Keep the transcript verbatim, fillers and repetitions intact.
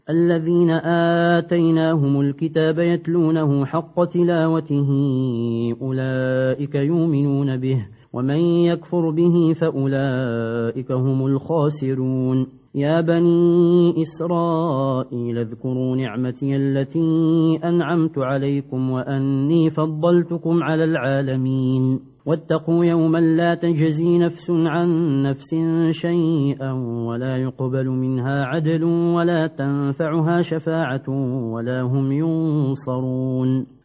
الذين آتيناهم الكتاب يتلونه حق تلاوته أولئك يؤمنون به ومن يكفر به فأولئك هم الخاسرون يا بني إسرائيل اذكروا نعمتي التي أنعمت عليكم وأني فضلتكم على العالمين واتقوا يوما لا تجزي نفس عن نفس شيئا ولا يقبل منها عدل ولا تنفعها شفاعة ولا هم ينصرون